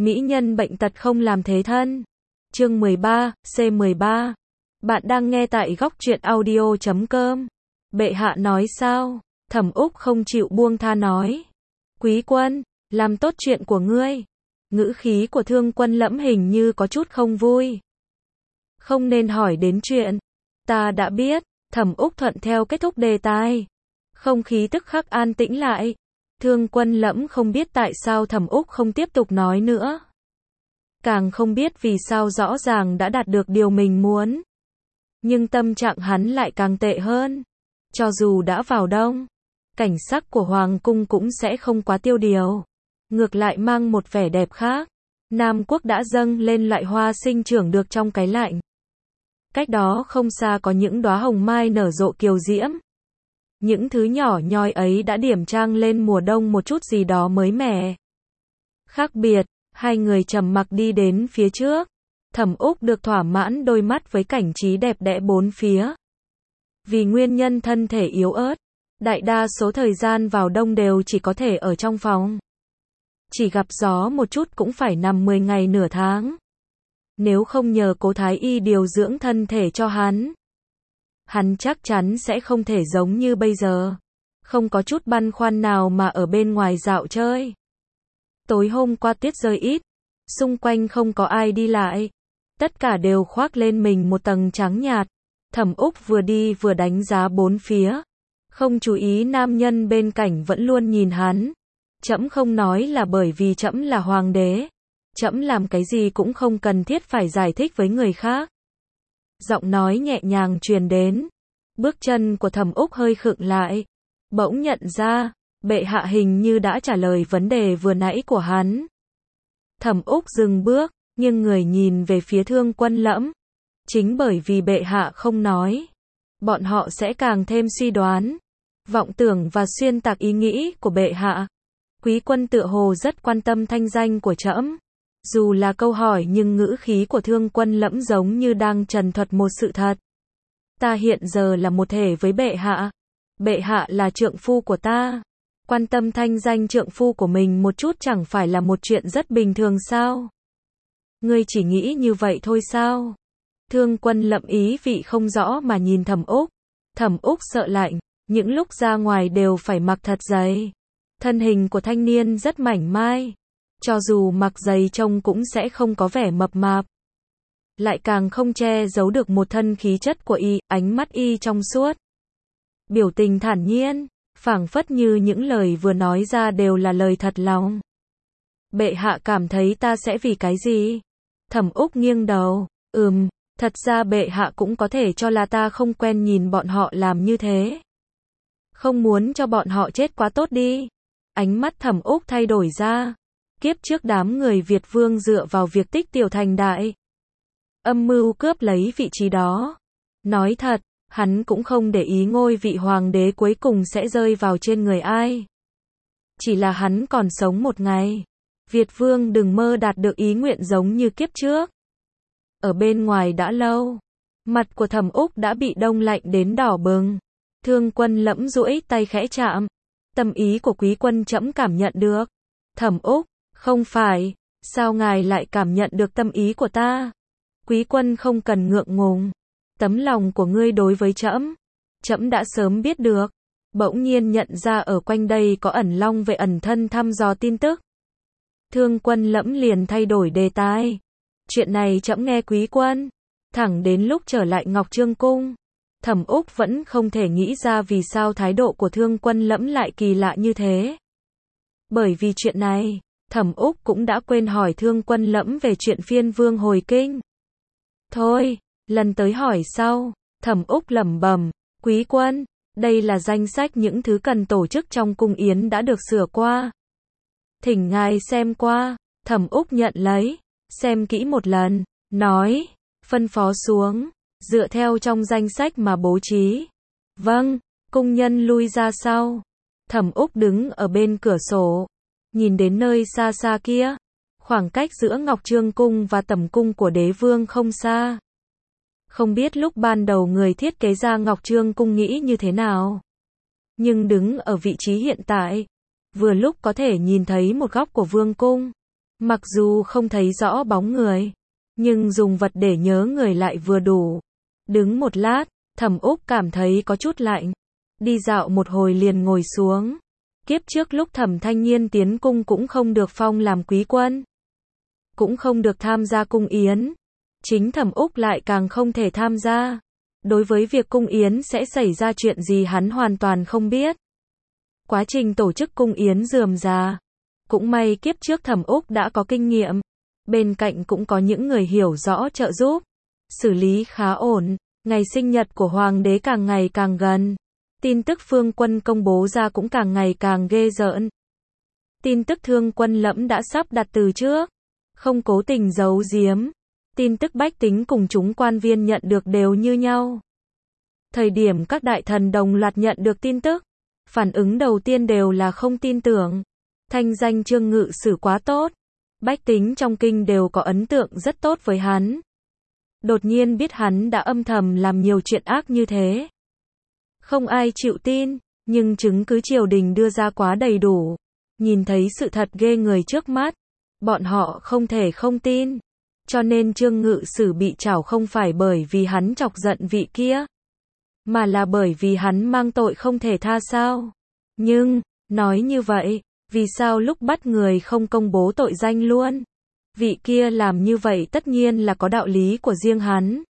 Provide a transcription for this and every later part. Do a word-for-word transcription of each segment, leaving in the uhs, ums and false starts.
Mỹ nhân bệnh tật không làm thế thân. Chương mười ba, C mười ba. Bạn đang nghe tại góc truyện audio chấm com. Bệ hạ nói sao? Thẩm Úc không chịu buông tha nói. Quý quân, làm tốt chuyện của ngươi. Ngữ khí của Thương Quân Lẫm hình như có chút không vui. Không nên hỏi đến chuyện. Ta đã biết. Thẩm Úc thuận theo kết thúc đề tài. Không khí tức khắc an tĩnh lại. Thương Quân Lẫm không biết tại sao Thẩm Úc không tiếp tục nói nữa. Càng không biết vì sao rõ ràng đã đạt được điều mình muốn. Nhưng tâm trạng hắn lại càng tệ hơn. Cho dù đã vào đông, cảnh sắc của Hoàng cung cũng sẽ không quá tiêu điều. Ngược lại mang một vẻ đẹp khác. Nam quốc đã dâng lên loại hoa sinh trưởng được trong cái lạnh. Cách đó không xa có những đóa hồng mai nở rộ kiều diễm. Những thứ nhỏ nhoi ấy đã điểm trang lên mùa đông một chút gì đó mới mẻ. Khác biệt, hai người trầm mặc đi đến phía trước. Thẩm Úc được thỏa mãn đôi mắt với cảnh trí đẹp đẽ bốn phía. Vì nguyên nhân thân thể yếu ớt, đại đa số thời gian vào đông đều chỉ có thể ở trong phòng. Chỉ gặp gió một chút cũng phải nằm mười ngày nửa tháng. Nếu không nhờ Cố Thái Y điều dưỡng thân thể cho hắn, hắn chắc chắn sẽ không thể giống như bây giờ. Không có chút băn khoăn nào mà ở bên ngoài dạo chơi. Tối hôm qua tuyết rơi ít, xung quanh không có ai đi lại. Tất cả đều khoác lên mình một tầng trắng nhạt. Thẩm Úc vừa đi vừa đánh giá bốn phía. Không chú ý nam nhân bên cạnh vẫn luôn nhìn hắn. Trẫm không nói là bởi vì trẫm là hoàng đế. Trẫm làm cái gì cũng không cần thiết phải giải thích với người khác. Giọng nói nhẹ nhàng truyền đến. Bước chân của Thẩm Úc hơi khựng lại. Bỗng nhận ra, bệ hạ hình như đã trả lời vấn đề vừa nãy của hắn. Thẩm Úc dừng bước, nhưng người nhìn về phía Thương Quân Lẫm. Chính bởi vì bệ hạ không nói, bọn họ sẽ càng thêm suy đoán, vọng tưởng và xuyên tạc ý nghĩ của bệ hạ. Quý quân tựa hồ rất quan tâm thanh danh của trẫm. Dù là câu hỏi nhưng ngữ khí của Thương Quân Lẫm giống như đang trần thuật một sự thật. Ta hiện giờ là một thể với bệ hạ. Bệ hạ là trượng phu của ta. Quan tâm thanh danh trượng phu của mình một chút chẳng phải là một chuyện rất bình thường sao? Ngươi chỉ nghĩ như vậy thôi sao? Thương Quân Lẫm ý vị không rõ mà nhìn Thẩm Úc. Thẩm Úc sợ lạnh, những lúc ra ngoài đều phải mặc thật dày. Thân hình của thanh niên rất mảnh mai. Cho dù mặc giày trông cũng sẽ không có vẻ mập mạp. Lại càng không che giấu được một thân khí chất của y, ánh mắt y trong suốt. Biểu tình thản nhiên, phảng phất như những lời vừa nói ra đều là lời thật lòng. Bệ hạ cảm thấy ta sẽ vì cái gì? Thẩm Úc nghiêng đầu, ừm, thật ra bệ hạ cũng có thể cho là ta không quen nhìn bọn họ làm như thế. Không muốn cho bọn họ chết quá tốt đi. Ánh mắt Thẩm Úc thay đổi ra. Kiếp trước đám người Việt Vương dựa vào việc tích tiểu thành đại. Âm mưu cướp lấy vị trí đó. Nói thật, hắn cũng không để ý ngôi vị hoàng đế cuối cùng sẽ rơi vào trên người ai. Chỉ là hắn còn sống một ngày. Việt Vương đừng mơ đạt được ý nguyện giống như kiếp trước. Ở bên ngoài đã lâu, mặt của Thẩm Úc đã bị đông lạnh đến đỏ bừng. Thương Quân Lẫm duỗi tay khẽ chạm. Tâm ý của quý quân trẫm cảm nhận được. Thẩm Úc, không phải, sao ngài lại cảm nhận được tâm ý của ta? Quý quân không cần ngượng ngùng. Tấm lòng của ngươi đối với trẫm, trẫm đã sớm biết được. Bỗng nhiên nhận ra ở quanh đây có ẩn long về ẩn thân thăm dò tin tức. Thương Quân Lẫm liền thay đổi đề tài. Chuyện này trẫm nghe quý quân. Thẳng đến lúc trở lại Ngọc Trương Cung, Thẩm Úc vẫn không thể nghĩ ra vì sao thái độ của Thương Quân Lẫm lại kỳ lạ như thế. Bởi vì chuyện này, Thẩm Úc cũng đã quên hỏi Thương Quân Lẫm về chuyện phiên vương hồi kinh. Thôi, lần tới hỏi sau. Thẩm Úc lẩm bẩm, quý quân, đây là danh sách những thứ cần tổ chức trong cung yến đã được sửa qua. Thỉnh ngài xem qua. Thẩm Úc nhận lấy, xem kỹ một lần, nói, phân phó xuống, dựa theo trong danh sách mà bố trí. Vâng, cung nhân lui ra sau. Thẩm Úc đứng ở bên cửa sổ, nhìn đến nơi xa xa kia. Khoảng cách giữa Ngọc Trương Cung và tẩm cung của đế vương không xa. Không biết lúc ban đầu người thiết kế ra Ngọc Trương Cung nghĩ như thế nào. Nhưng đứng ở vị trí hiện tại, vừa lúc có thể nhìn thấy một góc của vương cung. Mặc dù không thấy rõ bóng người, nhưng dùng vật để nhớ người lại vừa đủ. Đứng một lát, Thẩm Úc cảm thấy có chút lạnh. Đi dạo một hồi liền ngồi xuống. Kiếp trước lúc Thẩm Thanh Nhiên tiến cung cũng không được phong làm quý quân. Cũng không được tham gia cung yến. Chính Thẩm Úc lại càng không thể tham gia. Đối với việc cung yến sẽ xảy ra chuyện gì hắn hoàn toàn không biết. Quá trình tổ chức cung yến rườm rà. Cũng may kiếp trước Thẩm Úc đã có kinh nghiệm. Bên cạnh cũng có những người hiểu rõ trợ giúp. Xử lý khá ổn. Ngày sinh nhật của Hoàng đế càng ngày càng gần. Tin tức Phương Quân công bố ra cũng càng ngày càng ghê rợn. Tin tức Thương Quân Lẫm đã sắp đặt từ trước. Không cố tình giấu giếm. Tin tức bách tính cùng chúng quan viên nhận được đều như nhau. Thời điểm các đại thần đồng loạt nhận được tin tức, phản ứng đầu tiên đều là không tin tưởng. Thanh danh Trương Ngự Sử quá tốt. Bách tính trong kinh đều có ấn tượng rất tốt với hắn. Đột nhiên biết hắn đã âm thầm làm nhiều chuyện ác như thế. Không ai chịu tin, nhưng chứng cứ triều đình đưa ra quá đầy đủ. Nhìn thấy sự thật ghê người trước mắt, bọn họ không thể không tin. Cho nên Trương Ngự Sử bị trảo không phải bởi vì hắn chọc giận vị kia, mà là bởi vì hắn mang tội không thể tha sao. Nhưng, nói như vậy, vì sao lúc bắt người không công bố tội danh luôn? Vị kia làm như vậy tất nhiên là có đạo lý của riêng hắn.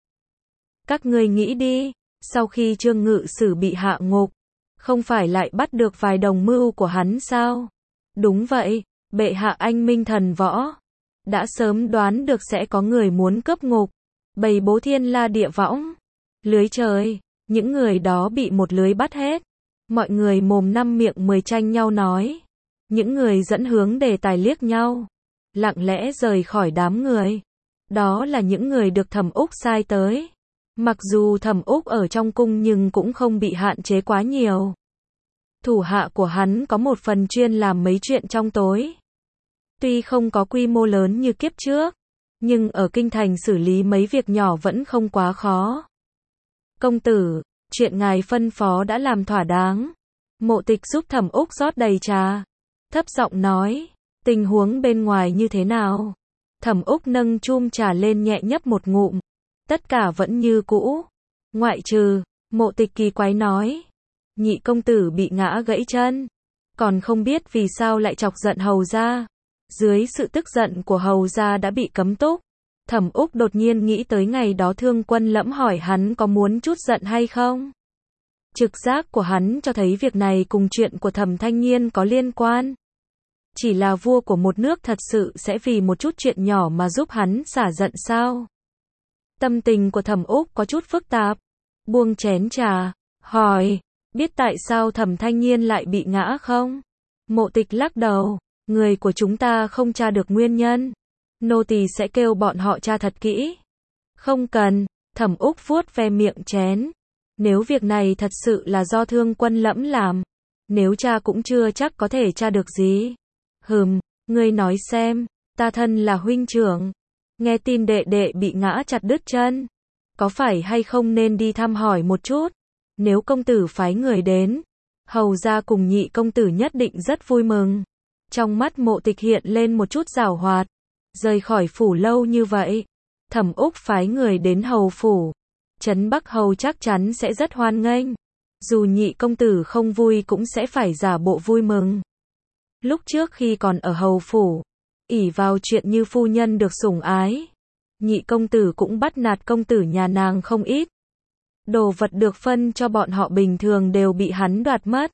Các ngươi nghĩ đi, sau khi Trương Ngự Sử bị hạ ngục, không phải lại bắt được vài đồng mưu của hắn sao? Đúng vậy, bệ hạ anh minh thần võ. Đã sớm đoán được sẽ có người muốn cướp ngục, bày bố thiên la địa võng. Lưới trời, những người đó bị một lưới bắt hết. Mọi người mồm năm miệng mười tranh nhau nói. Những người dẫn hướng đề tài liếc nhau. Lặng lẽ rời khỏi đám người. Đó là những người được Thẩm Úc sai tới. Mặc dù Thẩm Úc ở trong cung nhưng cũng không bị hạn chế quá nhiều. Thủ hạ của hắn có một phần chuyên làm mấy chuyện trong tối. Tuy không có quy mô lớn như kiếp trước, nhưng ở kinh thành xử lý mấy việc nhỏ vẫn không quá khó. Công tử, chuyện ngài phân phó đã làm thỏa đáng. Mộ Tịch giúp Thẩm Úc rót đầy trà. Thấp giọng nói, tình huống bên ngoài như thế nào? Thẩm Úc nâng chum trà lên nhẹ nhấp một ngụm. Tất cả vẫn như cũ. Ngoại trừ, Mộ Tịch kỳ quái nói. Nhị công tử bị ngã gãy chân. Còn không biết vì sao lại chọc giận hầu gia. Dưới sự tức giận của hầu gia đã bị cấm túc. Thẩm Úc đột nhiên nghĩ tới ngày đó Thương Quân Lẫm hỏi hắn có muốn chút giận hay không. Trực giác của hắn cho thấy việc này cùng chuyện của Thẩm Thanh Nhiên có liên quan. Chỉ là vua của một nước thật sự sẽ vì một chút chuyện nhỏ mà giúp hắn xả giận sao? Tâm tình của Thẩm Úc có chút phức tạp. Buông chén trà, hỏi, biết tại sao Thẩm Thanh Nhiên lại bị ngã không? Mộ Tịch lắc đầu, người của chúng ta không tra được nguyên nhân. Nô tỳ sẽ kêu bọn họ tra thật kỹ. Không cần, Thẩm Úc vuốt ve miệng chén. Nếu việc này thật sự là do Thương Quân Lẫm làm, nếu tra cũng chưa chắc có thể tra được gì. Hừm, ngươi nói xem, ta thân là huynh trưởng, nghe tin đệ đệ bị ngã chặt đứt chân, có phải hay không nên đi thăm hỏi một chút? Nếu công tử phái người đến, hầu gia cùng nhị công tử nhất định rất vui mừng. Trong mắt Mộ Tịch hiện lên một chút giảo hoạt. Rời khỏi phủ lâu như vậy, Thẩm Úc phái người đến hầu phủ. Trấn Bắc hầu chắc chắn sẽ rất hoan nghênh. Dù nhị công tử không vui cũng sẽ phải giả bộ vui mừng. Lúc trước khi còn ở hầu phủ, ỷ vào chuyện như phu nhân được sủng ái, nhị công tử cũng bắt nạt công tử nhà nàng không ít. Đồ vật được phân cho bọn họ bình thường đều bị hắn đoạt mất.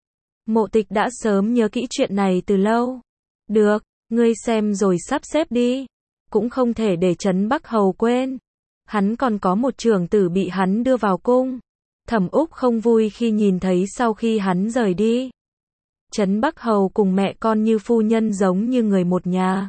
Mộ Tịch đã sớm nhớ kỹ chuyện này từ lâu. Được, ngươi xem rồi sắp xếp đi. Cũng không thể để Trấn Bắc hầu quên. Hắn còn có một trưởng tử bị hắn đưa vào cung. Thẩm Úc không vui khi nhìn thấy sau khi hắn rời đi. Trấn Bắc hầu cùng mẹ con như phu nhân giống như người một nhà.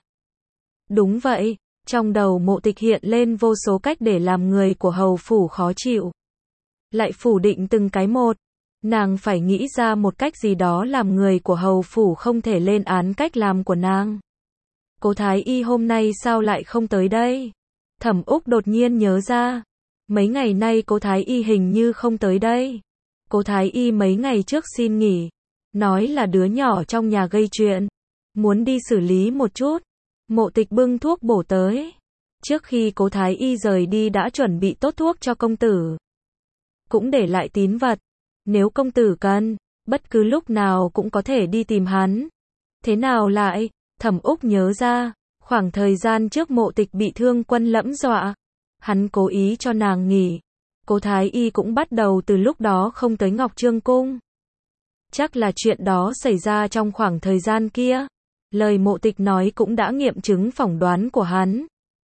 Đúng vậy, trong đầu Mộ Tịch hiện lên vô số cách để làm người của hầu phủ khó chịu. Lại phủ định từng cái một. Nàng phải nghĩ ra một cách gì đó làm người của hầu phủ không thể lên án cách làm của nàng. Cố Thái Y hôm nay sao lại không tới đây? Thẩm Úc đột nhiên nhớ ra. Mấy ngày nay Cố Thái Y hình như không tới đây. Cố Thái Y mấy ngày trước xin nghỉ. Nói là đứa nhỏ trong nhà gây chuyện. Muốn đi xử lý một chút. Mộ Tịch bưng thuốc bổ tới. Trước khi Cố Thái Y rời đi đã chuẩn bị tốt thuốc cho công tử. Cũng để lại tín vật. Nếu công tử cần, bất cứ lúc nào cũng có thể đi tìm hắn. Thế nào lại? Thẩm Úc nhớ ra, khoảng thời gian trước Mộ Tịch bị Thương Quân Lẫm dọa. Hắn cố ý cho nàng nghỉ. Cố Thái Y cũng bắt đầu từ lúc đó không tới Ngọc Trương Cung. Chắc là chuyện đó xảy ra trong khoảng thời gian kia. Lời Mộ Tịch nói cũng đã nghiệm chứng phỏng đoán của hắn.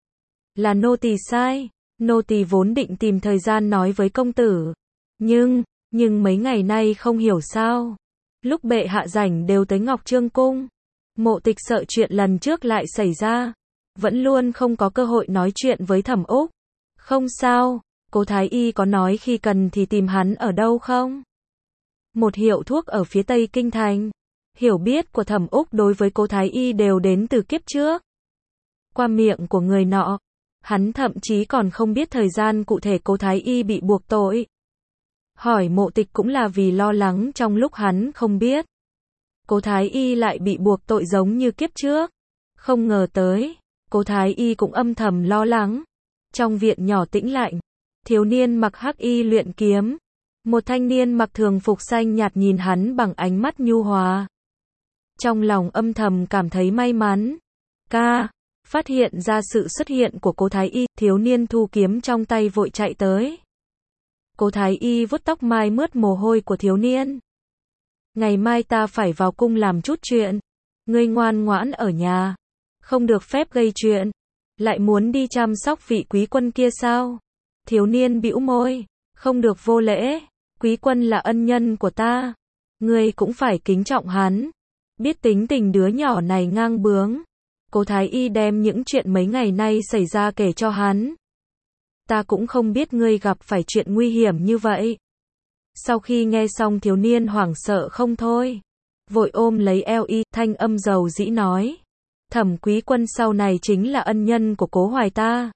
Là nô tỳ sai. Nô tỳ vốn định tìm thời gian nói với công tử. Nhưng, nhưng mấy ngày nay không hiểu sao. Lúc bệ hạ rảnh đều tới Ngọc Trương Cung. Mộ Tịch sợ chuyện lần trước lại xảy ra. Vẫn luôn không có cơ hội nói chuyện với Thẩm Úc. Không sao, Cố Thái Y có nói khi cần thì tìm hắn ở đâu không? Một hiệu thuốc ở phía Tây Kinh Thành. Hiểu biết của Thẩm Úc đối với Cố Thái Y đều đến từ kiếp trước. Qua miệng của người nọ, hắn thậm chí còn không biết thời gian cụ thể Cố Thái Y bị buộc tội. Hỏi Mộ Tịch cũng là vì lo lắng trong lúc hắn không biết. Cố Thái Y lại bị buộc tội giống như kiếp trước. Không ngờ tới, Cố Thái Y cũng âm thầm lo lắng. Trong viện nhỏ tĩnh lạnh, thiếu niên mặc hắc y luyện kiếm. Một thanh niên mặc thường phục xanh nhạt nhìn hắn bằng ánh mắt nhu hòa. Trong lòng âm thầm cảm thấy may mắn. Ca, phát hiện ra sự xuất hiện của Cố Thái Y, thiếu niên thu kiếm trong tay vội chạy tới. Cố Thái Y vuốt tóc mai mướt mồ hôi của thiếu niên. Ngày mai ta phải vào cung làm chút chuyện. Ngươi ngoan ngoãn ở nhà. Không được phép gây chuyện. Lại muốn đi chăm sóc vị quý quân kia sao? Thiếu niên bĩu môi. Không được vô lễ. Quý quân là ân nhân của ta. Ngươi cũng phải kính trọng hắn. Biết tính tình đứa nhỏ này ngang bướng. Cố Thái Y đem những chuyện mấy ngày nay xảy ra kể cho hắn. Ta cũng không biết ngươi gặp phải chuyện nguy hiểm như vậy. Sau khi nghe xong thiếu niên hoảng sợ không thôi. Vội ôm lấy eo y, thanh âm dầu dĩ nói. Thẩm quý quân sau này chính là ân nhân của Cố Hoài ta.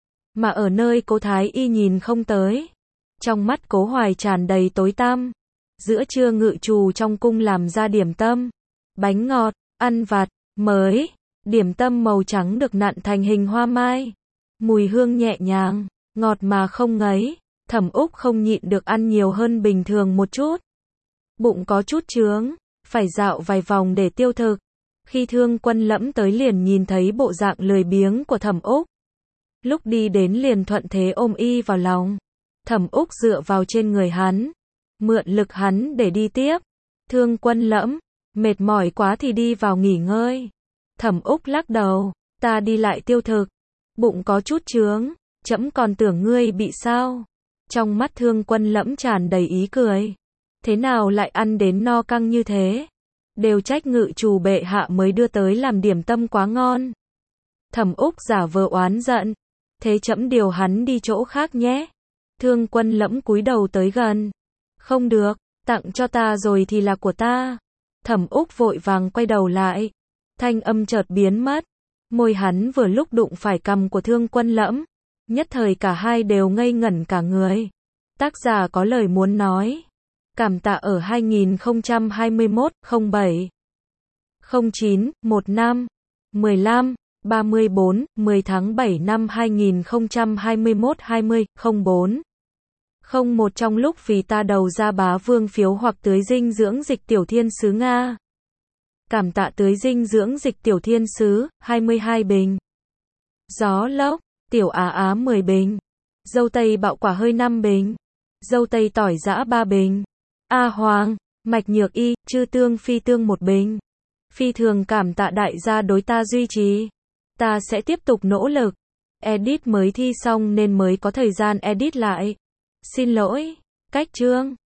Mà ở nơi Cố Thái Y nhìn không tới. Trong mắt Cố Hoài tràn đầy tối tăm. Giữa trưa ngự trù trong cung làm ra điểm tâm. Bánh ngọt, ăn vặt, mới. Điểm tâm màu trắng được nặn thành hình hoa mai. Mùi hương nhẹ nhàng, ngọt mà không ngấy. Thẩm Úc không nhịn được ăn nhiều hơn bình thường một chút. Bụng có chút chướng, phải dạo vài vòng để tiêu thực. Khi Thương Quân Lẫm tới liền nhìn thấy bộ dạng lười biếng của Thẩm Úc. Lúc đi đến liền thuận thế ôm y vào lòng. Thẩm Úc dựa vào trên người hắn, mượn lực hắn để đi tiếp. Thương Quân Lẫm, mệt mỏi quá thì đi vào nghỉ ngơi. Thẩm Úc lắc đầu, ta đi lại tiêu thực. Bụng có chút chướng, trẫm còn tưởng ngươi bị sao. Trong mắt Thương Quân Lẫm tràn đầy ý cười. Thế nào lại ăn đến no căng như thế? Đều trách ngự trù bệ hạ mới đưa tới làm điểm tâm quá ngon. Thẩm Úc giả vờ oán giận. Thế trẫm điều hắn đi chỗ khác nhé. Thương Quân Lẫm cúi đầu tới gần. Không được, tặng cho ta rồi thì là của ta. Thẩm Úc vội vàng quay đầu lại. Thanh âm chợt biến mất. Môi hắn vừa lúc đụng phải cằm của Thương Quân Lẫm. Nhất thời cả hai đều ngây ngẩn cả người. Tác giả có lời muốn nói. Cảm tạ ở hai nghìn không trăm hai mươi mốt, không bảy, không chín, mười lăm, mười lăm, ba mươi bốn, mười tháng bảy năm hai nghìn không trăm hai mươi mốt hai mươi, không bốn, không một trong lúc vì ta đầu ra bá vương phiếu hoặc tưới dinh dưỡng dịch tiểu thiên sứ Nga. Cảm tạ tưới dinh dưỡng dịch tiểu thiên sứ, hai mươi hai bình. Gió lốc, tiểu á á mười bình. Dâu tây bạo quả hơi năm bình. Dâu tây tỏi giã ba bình. A Hoàng, mạch nhược y, chư tương phi tương một bình. Phi thường cảm tạ đại gia đối ta duy trì. Ta sẽ tiếp tục nỗ lực. Edit mới thi xong nên mới có thời gian edit lại. Xin lỗi. Cách chương.